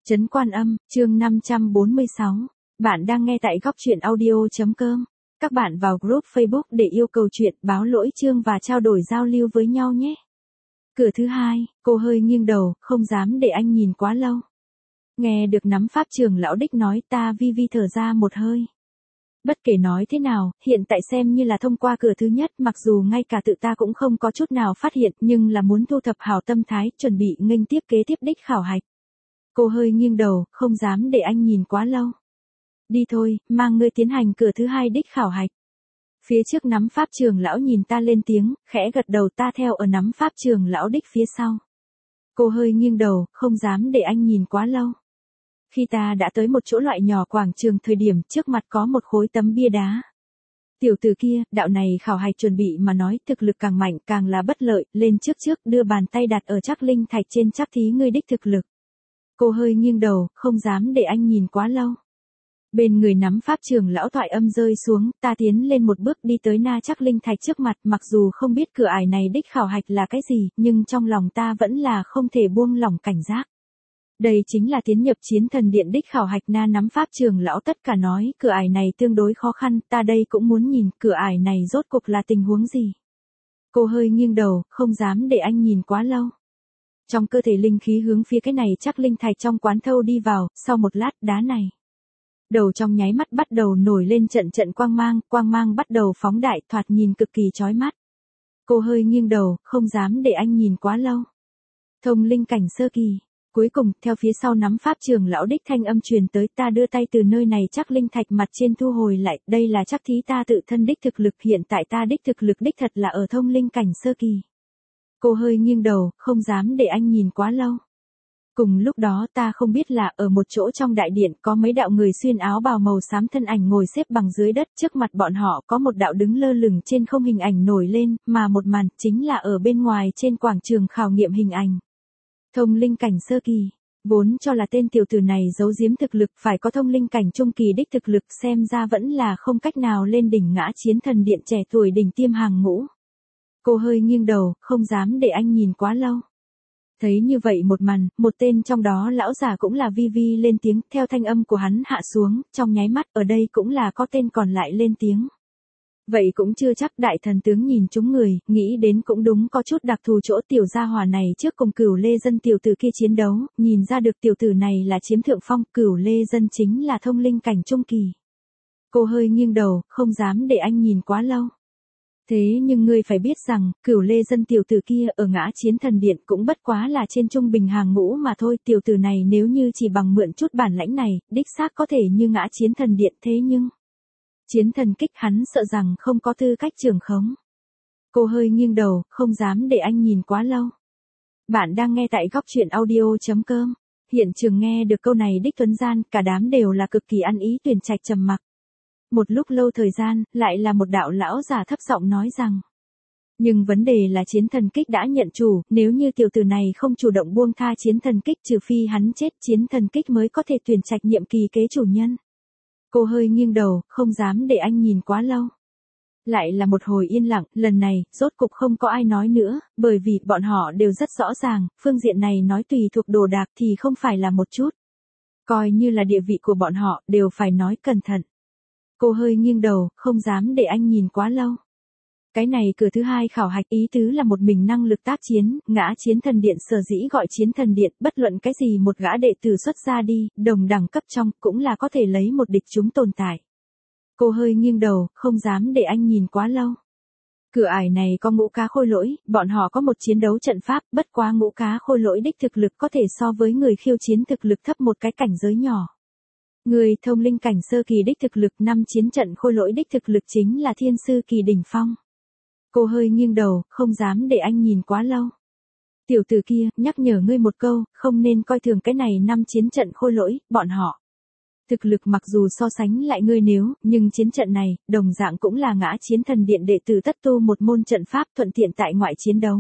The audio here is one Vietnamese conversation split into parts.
Trấn Quan Âm, chương 546. Bạn đang nghe tại góc truyện audio.com. Các bạn vào group Facebook để yêu cầu chuyện, báo lỗi chương và trao đổi giao lưu với nhau nhé. Cửa thứ hai, cô hơi nghiêng đầu, không dám để anh nhìn quá lâu. Nghe được nắm pháp trường lão đích nói, ta vi vi thở ra một hơi. Bất kể nói thế nào, hiện tại xem như là thông qua cửa thứ nhất, mặc dù ngay cả tự ta cũng không có chút nào phát hiện, nhưng là muốn thu thập hảo tâm thái, chuẩn bị nghênh tiếp kế tiếp đích khảo hạch. Cô hơi nghiêng đầu, không dám để anh nhìn quá lâu. Đi thôi, mang ngươi tiến hành cửa thứ hai đích khảo hạch. Phía trước nắm pháp trường lão nhìn ta lên tiếng, khẽ gật đầu, ta theo ở nắm pháp trường lão đích phía sau. Cô hơi nghiêng đầu, không dám để anh nhìn quá lâu. Khi ta đã tới một chỗ loại nhỏ quảng trường thời điểm, trước mặt có một khối tấm bia đá. Tiểu tử kia, đạo này khảo hạch chuẩn bị mà nói, thực lực càng mạnh càng là bất lợi, lên trước đưa bàn tay đặt ở chắc linh thạch trên, chắc thí ngươi đích thực lực. Cô hơi nghiêng đầu, không dám để anh nhìn quá lâu. Bên người nắm pháp trường lão thoại âm rơi xuống, ta tiến lên một bước đi tới na chắc linh thạch trước mặt, mặc dù không biết cửa ải này đích khảo hạch là cái gì, nhưng trong lòng ta vẫn là không thể buông lỏng cảnh giác. Đây chính là tiến nhập chiến thần điện đích khảo hạch. Na nắm pháp trường lão tất cả nói, cửa ải này tương đối khó khăn, ta đây cũng muốn nhìn cửa ải này rốt cuộc là tình huống gì. Cô hơi nghiêng đầu, không dám để anh nhìn quá lâu. Trong cơ thể linh khí hướng phía cái này chắc linh thạch trong quán thâu đi vào, sau một lát đá này. Đầu trong nháy mắt bắt đầu nổi lên trận quang mang bắt đầu phóng đại, thoạt nhìn cực kỳ chói mắt. Cô hơi nghiêng đầu, không dám để anh nhìn quá lâu. Thông linh cảnh sơ kỳ. Cuối cùng, theo phía sau nắm pháp trường lão đích thanh âm truyền tới, ta đưa tay từ nơi này chắc linh thạch mặt trên thu hồi lại, đây là chắc thí ta tự thân đích thực lực, hiện tại ta đích thực lực đích thật là ở thông linh cảnh sơ kỳ. Cô hơi nghiêng đầu, không dám để anh nhìn quá lâu. Cùng lúc đó ta không biết là ở một chỗ trong đại điện có mấy đạo người xuyên áo bào màu xám thân ảnh ngồi xếp bằng dưới đất, trước mặt bọn họ có một đạo đứng lơ lửng trên không hình ảnh nổi lên, mà một màn chính là ở bên ngoài trên quảng trường khảo nghiệm hình ảnh. Thông linh cảnh sơ kỳ, vốn cho là tên tiểu tử này giấu giếm thực lực, phải có thông linh cảnh trung kỳ đích thực lực, xem ra vẫn là không cách nào lên đỉnh ngã chiến thần điện trẻ tuổi đỉnh tiêm hàng ngũ. Cô hơi nghiêng đầu, không dám để anh nhìn quá lâu. Thấy như vậy một màn, một tên trong đó lão già cũng là vi vi lên tiếng, theo thanh âm của hắn hạ xuống, trong nháy mắt ở đây cũng là có tên còn lại lên tiếng. Vậy cũng chưa chắc, đại thần tướng nhìn chúng người, nghĩ đến cũng đúng, có chút đặc thù chỗ tiểu gia hỏa này trước cùng Cửu Lê Dân tiểu tử kia chiến đấu, nhìn ra được tiểu tử này là chiếm thượng phong, Cửu Lê Dân chính là thông linh cảnh trung kỳ. Cô hơi nghiêng đầu, không dám để anh nhìn quá lâu. Thế nhưng ngươi phải biết rằng, Cửu Lê Dân tiểu tử kia ở ngã chiến thần điện cũng bất quá là trên trung bình hàng ngũ mà thôi, tiểu tử này nếu như chỉ bằng mượn chút bản lãnh này, đích xác có thể như ngã chiến thần điện, thế nhưng chiến thần kích hắn sợ rằng không có tư cách trưởng khống. Cô hơi nghiêng đầu, không dám để anh nhìn quá lâu. Bạn đang nghe tại góc truyện audio.com. Hiện trường nghe được câu này đích tuấn gian, cả đám đều là cực kỳ ăn ý, tuyển trạch trầm mặc. Một lúc lâu thời gian, lại là một đạo lão già thấp giọng nói rằng. Nhưng vấn đề là chiến thần kích đã nhận chủ, nếu như tiểu tử này không chủ động buông tha chiến thần kích, trừ phi hắn chết, chiến thần kích mới có thể tuyển trạch nhiệm kỳ kế chủ nhân. Cô hơi nghiêng đầu, không dám để anh nhìn quá lâu. Lại là một hồi yên lặng, lần này, rốt cục không có ai nói nữa, bởi vì bọn họ đều rất rõ ràng, phương diện này nói tùy thuộc đồ đạc thì không phải là một chút. Coi như là địa vị của bọn họ, đều phải nói cẩn thận. Cô hơi nghiêng đầu, không dám để anh nhìn quá lâu. Cái này cửa thứ hai khảo hạch, ý tứ là một mình năng lực tác chiến, ngã chiến thần điện sở dĩ gọi chiến thần điện, bất luận cái gì một gã đệ tử xuất ra đi, đồng đẳng cấp trong, cũng là có thể lấy một địch chúng tồn tại. Cô hơi nghiêng đầu, không dám để anh nhìn quá lâu. Cửa ải này có ngũ cá khôi lỗi, bọn họ có một chiến đấu trận pháp, bất quá ngũ cá khôi lỗi đích thực lực có thể so với người khiêu chiến thực lực thấp một cái cảnh giới nhỏ. Người thông linh cảnh sơ kỳ đích thực lực, 5 chiến trận khôi lỗi đích thực lực chính là thiên sư kỳ đỉnh phong. Cô hơi nghiêng đầu, không dám để anh nhìn quá lâu. Tiểu tử kia, nhắc nhở ngươi một câu, không nên coi thường cái này 5 chiến trận khôi lỗi, bọn họ. Thực lực mặc dù so sánh lại ngươi nhưng chiến trận này, đồng dạng cũng là ngã chiến thần điện đệ tử tất tu một môn trận pháp thuận tiện tại ngoại chiến đấu.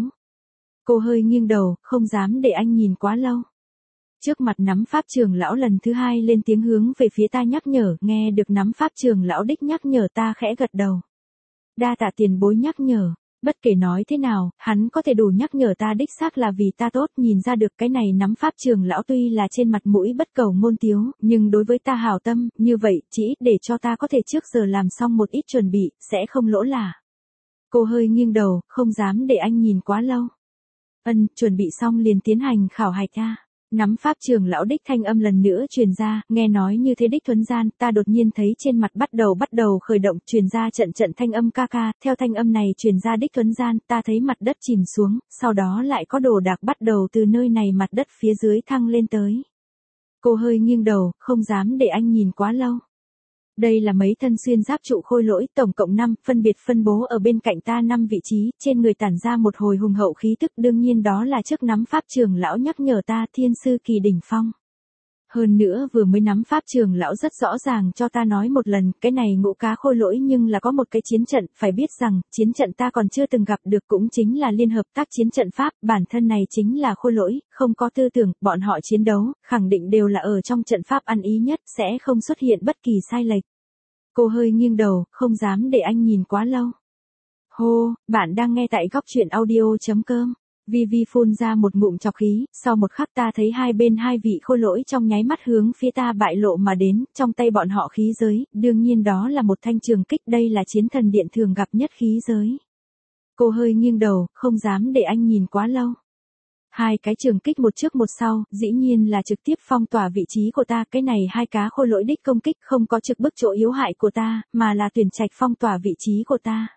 Cô hơi nghiêng đầu, không dám để anh nhìn quá lâu. Trước mặt nắm pháp trường lão lần thứ hai lên tiếng hướng về phía ta nhắc nhở, nghe được nắm pháp trường lão đích nhắc nhở ta khẽ gật đầu. Đa tạ tiền bối nhắc nhở, Bất kể nói thế nào, hắn có thể đủ nhắc nhở ta đích xác là vì ta tốt, nhìn ra được cái này nắm pháp trường lão tuy là trên mặt mũi bất cầu ngôn tiếu, nhưng đối với ta hảo tâm, như vậy, chỉ ít để cho ta có thể trước giờ làm xong một ít chuẩn bị, sẽ không lỗ là. Cô hơi nghiêng đầu, không dám để anh nhìn quá lâu. Chuẩn bị xong liền tiến hành khảo hạch a. Nắm pháp trường lão đích thanh âm lần nữa truyền ra, nghe nói như thế đích thuấn gian, ta đột nhiên thấy trên mặt bắt đầu khởi động, truyền ra trận thanh âm ca ca, theo thanh âm này truyền ra đích thuấn gian, ta thấy mặt đất chìm xuống, sau đó lại có đồ đạc bắt đầu từ nơi này mặt đất phía dưới thăng lên tới. Cô hơi nghiêng đầu, không dám để anh nhìn quá lâu. Đây là mấy thân xuyên giáp trụ khôi lỗi, tổng cộng 5, phân biệt phân bố ở bên cạnh ta 5 vị trí, trên người tản ra một hồi hùng hậu khí tức, đương nhiên đó là trước nắm pháp trường lão nhắc nhở ta thiên sư kỳ đỉnh phong. Hơn nữa vừa mới nắm pháp trường lão rất rõ ràng cho ta nói một lần, cái này ngũ cá khôi lỗi nhưng là có một cái chiến trận, phải biết rằng, chiến trận ta còn chưa từng gặp được cũng chính là liên hợp tác chiến trận pháp, bản thân này chính là khôi lỗi, không có tư tưởng, bọn họ chiến đấu, khẳng định đều là ở trong trận pháp ăn ý nhất, sẽ không xuất hiện bất kỳ sai lệch. Cô hơi nghiêng đầu, không dám để anh nhìn quá lâu. Hô, bạn đang nghe tại góc truyện audio.com. Vi phun ra một ngụm trọc khí, sau một khắc ta thấy hai bên hai vị khôi lỗi trong nháy mắt hướng phía ta bại lộ mà đến, trong tay bọn họ khí giới, đương nhiên đó là một thanh trường kích, đây là chiến thần điện thường gặp nhất khí giới. Cô hơi nghiêng đầu, không dám để anh nhìn quá lâu. Hai cái trường kích một trước một sau, dĩ nhiên là trực tiếp phong tỏa vị trí của ta, cái này hai cá khôi lỗi đích công kích không có trực bức chỗ yếu hại của ta, mà là tuyển trạch phong tỏa vị trí của ta.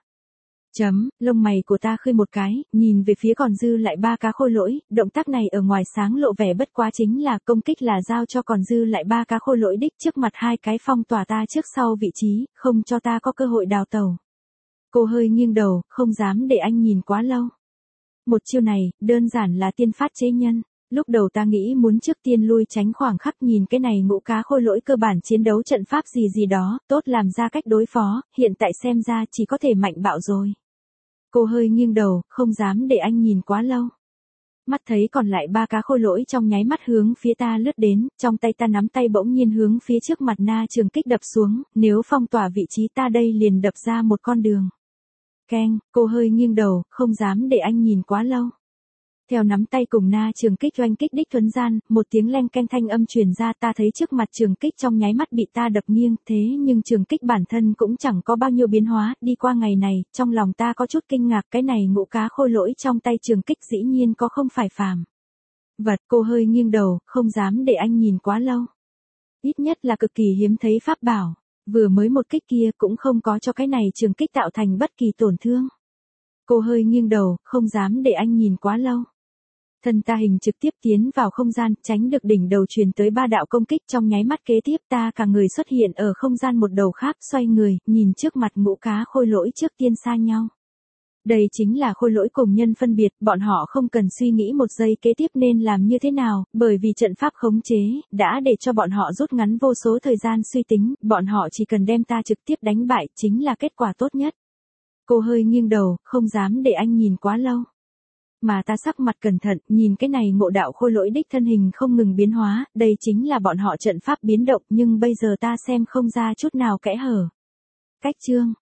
Lông mày của ta khơi một cái, nhìn về phía còn dư lại 3 cá khôi lỗi, động tác này ở ngoài sáng lộ vẻ bất quá chính là công kích là giao cho còn dư lại 3 cá khôi lỗi đích trước mặt hai cái phong tỏa ta trước sau vị trí, không cho ta có cơ hội đào tẩu. Cô hơi nghiêng đầu, không dám để anh nhìn quá lâu. Một chiêu này, đơn giản là tiên phát chế nhân. Lúc đầu ta nghĩ muốn trước tiên lui tránh khoảng khắc nhìn cái này ngũ cá khôi lỗi cơ bản chiến đấu trận pháp gì đó, tốt làm ra cách đối phó, hiện tại xem ra chỉ có thể mạnh bạo rồi. Cô hơi nghiêng đầu, không dám để anh nhìn quá lâu. Mắt thấy còn lại 3 cá khôi lỗi trong nháy mắt hướng phía ta lướt đến, trong tay ta nắm tay bỗng nhiên hướng phía trước mặt na trường kích đập xuống, nếu phong tỏa vị trí ta đây liền đập ra một con đường. Keng, cô hơi nghiêng đầu, không dám để anh nhìn quá lâu. Theo nắm tay cùng na trường kích oanh kích đích thuấn gian, một tiếng leng keng thanh âm truyền ra, ta thấy trước mặt trường kích trong nháy mắt bị ta đập nghiêng, thế nhưng trường kích bản thân cũng chẳng có bao nhiêu biến hóa, đi qua ngày này, trong lòng ta có chút kinh ngạc, cái này ngũ cá khôi lỗi trong tay trường kích dĩ nhiên có không phải phàm vật. Cô hơi nghiêng đầu, không dám để anh nhìn quá lâu. Ít nhất là cực kỳ hiếm thấy pháp bảo, vừa mới một kích kia cũng không có cho cái này trường kích tạo thành bất kỳ tổn thương. Cô hơi nghiêng đầu, không dám để anh nhìn quá lâu. Thân ta hình trực tiếp tiến vào không gian, tránh được đỉnh đầu truyền tới 3 đạo công kích, trong nháy mắt kế tiếp ta cả người xuất hiện ở không gian một đầu khác, xoay người, nhìn trước mặt ngũ cá khôi lỗi trước tiên xa nhau. Đây chính là khôi lỗi cùng nhân phân biệt, bọn họ không cần suy nghĩ một giây kế tiếp nên làm như thế nào, bởi vì trận pháp khống chế, đã để cho bọn họ rút ngắn vô số thời gian suy tính, bọn họ chỉ cần đem ta trực tiếp đánh bại, chính là kết quả tốt nhất. Cô hơi nghiêng đầu, không dám để anh nhìn quá lâu. Mà ta sắc mặt cẩn thận, nhìn cái này ngộ đạo khôi lỗi đích thân hình không ngừng biến hóa, đây chính là bọn họ trận pháp biến động, nhưng bây giờ ta xem không ra chút nào kẽ hở. Cách chương